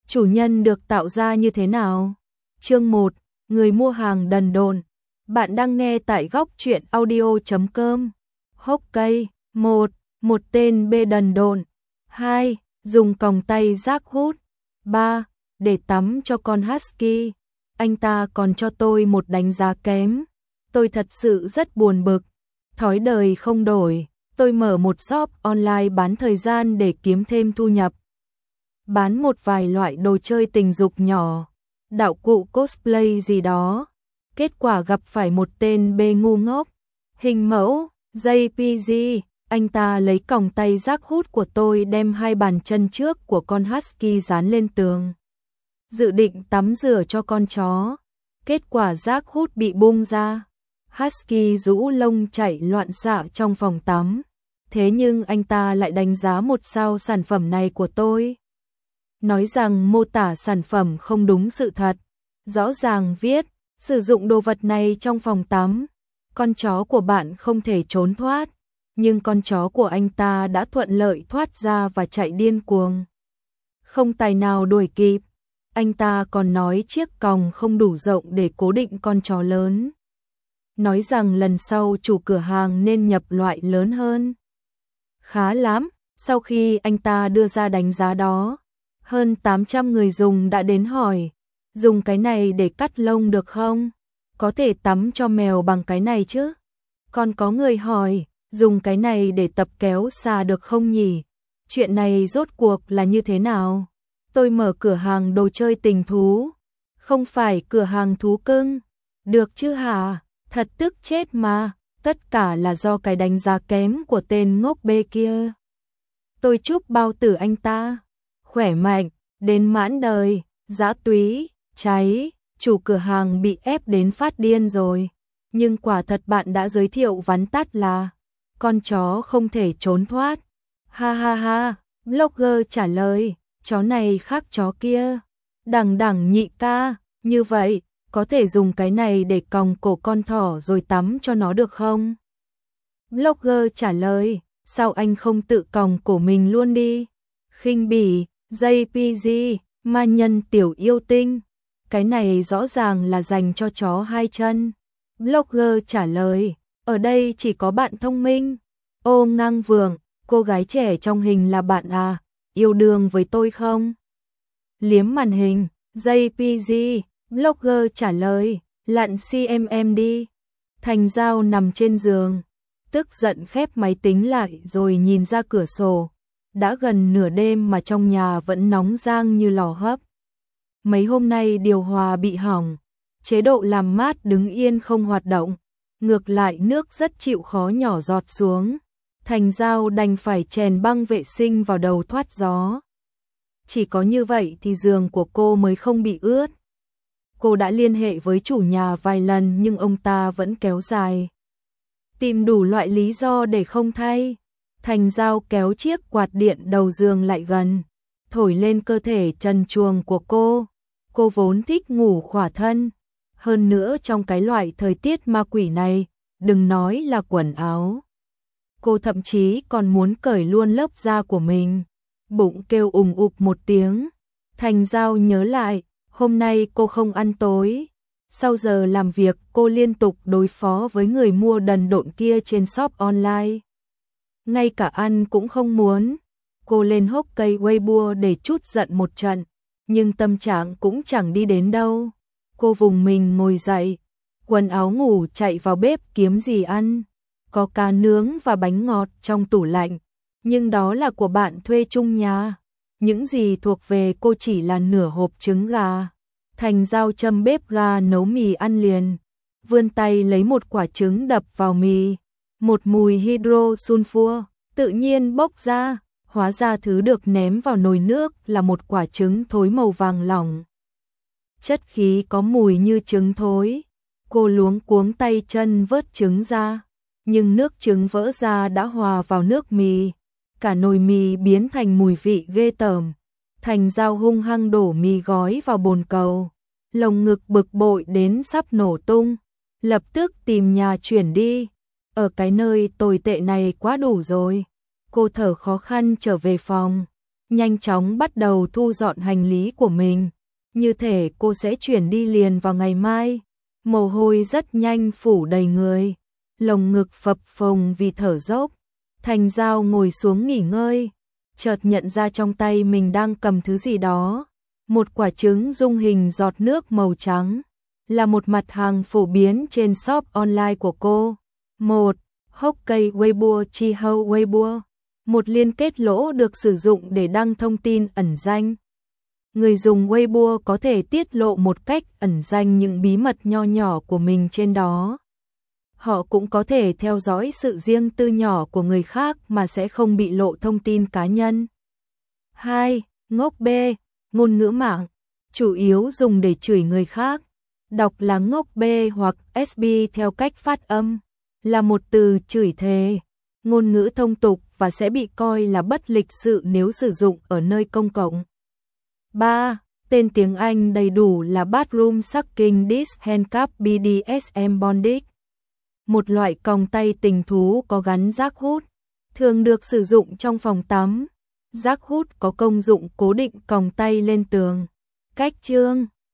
chủ nhân được tạo ra như thế nào? Chương 1, người mua hàng đần độn. Bạn đang nghe tại góc truyện audio.com. Hokkey. 1. Một tên bê đần độn. 2. Dùng còng tay rác hút. 3. Để tắm cho con husky. Anh ta còn cho tôi một đánh giá kém. Tôi thật sự rất buồn bực. Thói đời không đổi. Tôi mở một shop online bán thời gian để kiếm thêm thu nhập. Bán một vài loại đồ chơi tình dục nhỏ, đạo cụ cosplay gì đó. Kết quả gặp phải một tên bê ngu ngốc. Hình mẫu, JPG, anh ta lấy còng tay rác hút của tôi đem hai bàn chân trước của con husky dán lên tường. Dự định tắm rửa cho con chó. Kết quả rác hút bị bung ra. Husky rũ lông chạy loạn xạ trong phòng tắm. Thế nhưng anh ta lại đánh giá 1 sao sản phẩm này của tôi. Nói rằng mô tả sản phẩm không đúng sự thật. Rõ ràng viết, sử dụng đồ vật này trong phòng tắm. Con chó của bạn không thể trốn thoát. Nhưng con chó của anh ta đã thuận lợi thoát ra và chạy điên cuồng. Không tài nào đuổi kịp. Anh ta còn nói chiếc còng không đủ rộng để cố định con chó lớn. Nói rằng lần sau chủ cửa hàng nên nhập loại lớn hơn. Khá lắm, sau khi anh ta đưa ra đánh giá đó, hơn 800 người dùng đã đến hỏi, dùng cái này để cắt lông được không? Có thể tắm cho mèo bằng cái này chứ? Còn có người hỏi, dùng cái này để tập kéo xà được không nhỉ? Chuyện này rốt cuộc là như thế nào? Tôi mở cửa hàng đồ chơi tình thú, không phải cửa hàng thú cưng. Được chứ hả? Thật tức chết mà, tất cả là do cái đánh giá kém của tên ngốc bê kia. Tôi chúc bao tử anh ta khỏe mạnh, đến mãn đời, dã túy, cháy, chủ cửa hàng bị ép đến phát điên rồi. Nhưng quả thật bạn đã giới thiệu vắn tắt là con chó không thể trốn thoát. Ha ha ha, blogger trả lời, chó này khác chó kia. Đằng đằng nhị ca, như vậy, có thể dùng cái này để còng cổ con thỏ rồi tắm cho nó được không? Blogger trả lời, sao anh không tự còng cổ mình luôn đi? Khinh bỉ, JPG, ma nhân tiểu yêu tinh. Cái này rõ ràng là dành cho chó 2 chân. Blogger trả lời, ở đây chỉ có bạn thông minh. Ô ngang vượng, cô gái trẻ trong hình là bạn à, yêu đương với tôi không? Liếm màn hình, JPG, blogger trả lời, lặn CMM đi. Thành Giao nằm trên giường, tức giận khép máy tính lại rồi nhìn ra cửa sổ. Đã gần nửa đêm mà trong nhà vẫn nóng rang như lò hấp. Mấy hôm nay điều hòa bị hỏng, chế độ làm mát đứng yên không hoạt động, ngược lại nước rất chịu khó nhỏ giọt xuống. Thành Giao đành phải chèn băng vệ sinh vào đầu thoát gió. Chỉ có như vậy thì giường của cô mới không bị ướt. Cô đã liên hệ với chủ nhà vài lần nhưng ông ta vẫn kéo dài. Tìm đủ loại lý do để không thay. Thành Giao kéo chiếc quạt điện đầu giường lại gần, thổi lên cơ thể trần truồng của cô. Cô vốn thích ngủ khỏa thân. Hơn nữa trong cái loại thời tiết ma quỷ này, đừng nói là quần áo. Cô thậm chí còn muốn cởi luôn lớp da của mình. Bụng kêu ùng ục một tiếng. Thành Giao nhớ lại, hôm nay cô không ăn tối. Sau giờ làm việc cô liên tục đối phó với người mua đần độn kia trên shop online. Ngay cả ăn cũng không muốn. Cô lên Hokkey Weibo để trút giận một trận. Nhưng tâm trạng cũng chẳng đi đến đâu. Cô vùng mình ngồi dậy. Quần áo ngủ chạy vào bếp kiếm gì ăn. Có cá nướng và bánh ngọt trong tủ lạnh. Nhưng đó là của bạn thuê chung nhà. Những gì thuộc về cô chỉ là nửa hộp trứng gà. Thành Giao châm bếp ga nấu mì ăn liền. Vươn tay lấy một quả trứng đập vào mì. Một mùi hydrosulfur tự nhiên bốc ra. Hóa ra thứ được ném vào nồi nước là một quả trứng thối màu vàng lỏng. Chất khí có mùi như trứng thối. Cô luống cuống tay chân vớt trứng ra. Nhưng nước trứng vỡ ra đã hòa vào nước mì. Cả nồi mì biến thành mùi vị ghê tởm. Thành Giao hung hăng đổ mì gói vào bồn cầu. Lồng ngực bực bội đến sắp nổ tung. Lập tức tìm nhà chuyển đi. Ở cái nơi tồi tệ này quá đủ rồi. Cô thở khó khăn trở về phòng. nhanh chóng bắt đầu thu dọn hành lý của mình. Như thể cô sẽ chuyển đi liền vào ngày mai. Mồ hôi rất nhanh phủ đầy người, lồng ngực phập phồng vì thở dốc. Thành Giao ngồi xuống nghỉ ngơi, chợt nhận ra trong tay mình đang cầm thứ gì đó. Một quả trứng dung hình giọt nước màu trắng, là một mặt hàng phổ biến trên shop online của cô. 1. Hokkey Weibo Chi Hou Weibo, một liên kết lỗ được sử dụng để đăng thông tin ẩn danh. Người dùng Weibo có thể tiết lộ một cách ẩn danh những bí mật nho nhỏ của mình trên đó. Họ cũng có thể theo dõi sự riêng tư nhỏ của người khác mà sẽ không bị lộ thông tin cá nhân. 2. Ngốc B, ngôn ngữ mạng, chủ yếu dùng để chửi người khác. Đọc là ngốc B hoặc SB theo cách phát âm, là một từ chửi thề, ngôn ngữ thông tục và sẽ bị coi là bất lịch sự nếu sử dụng ở nơi công cộng. 3. Tên tiếng Anh đầy đủ là Bathroom Sucking Dish Handcuff BDSM Bondage, một loại còng tay tình thú có gắn rác hút, thường được sử dụng trong phòng tắm. Rác hút có công dụng cố định còng tay lên tường. Cách chương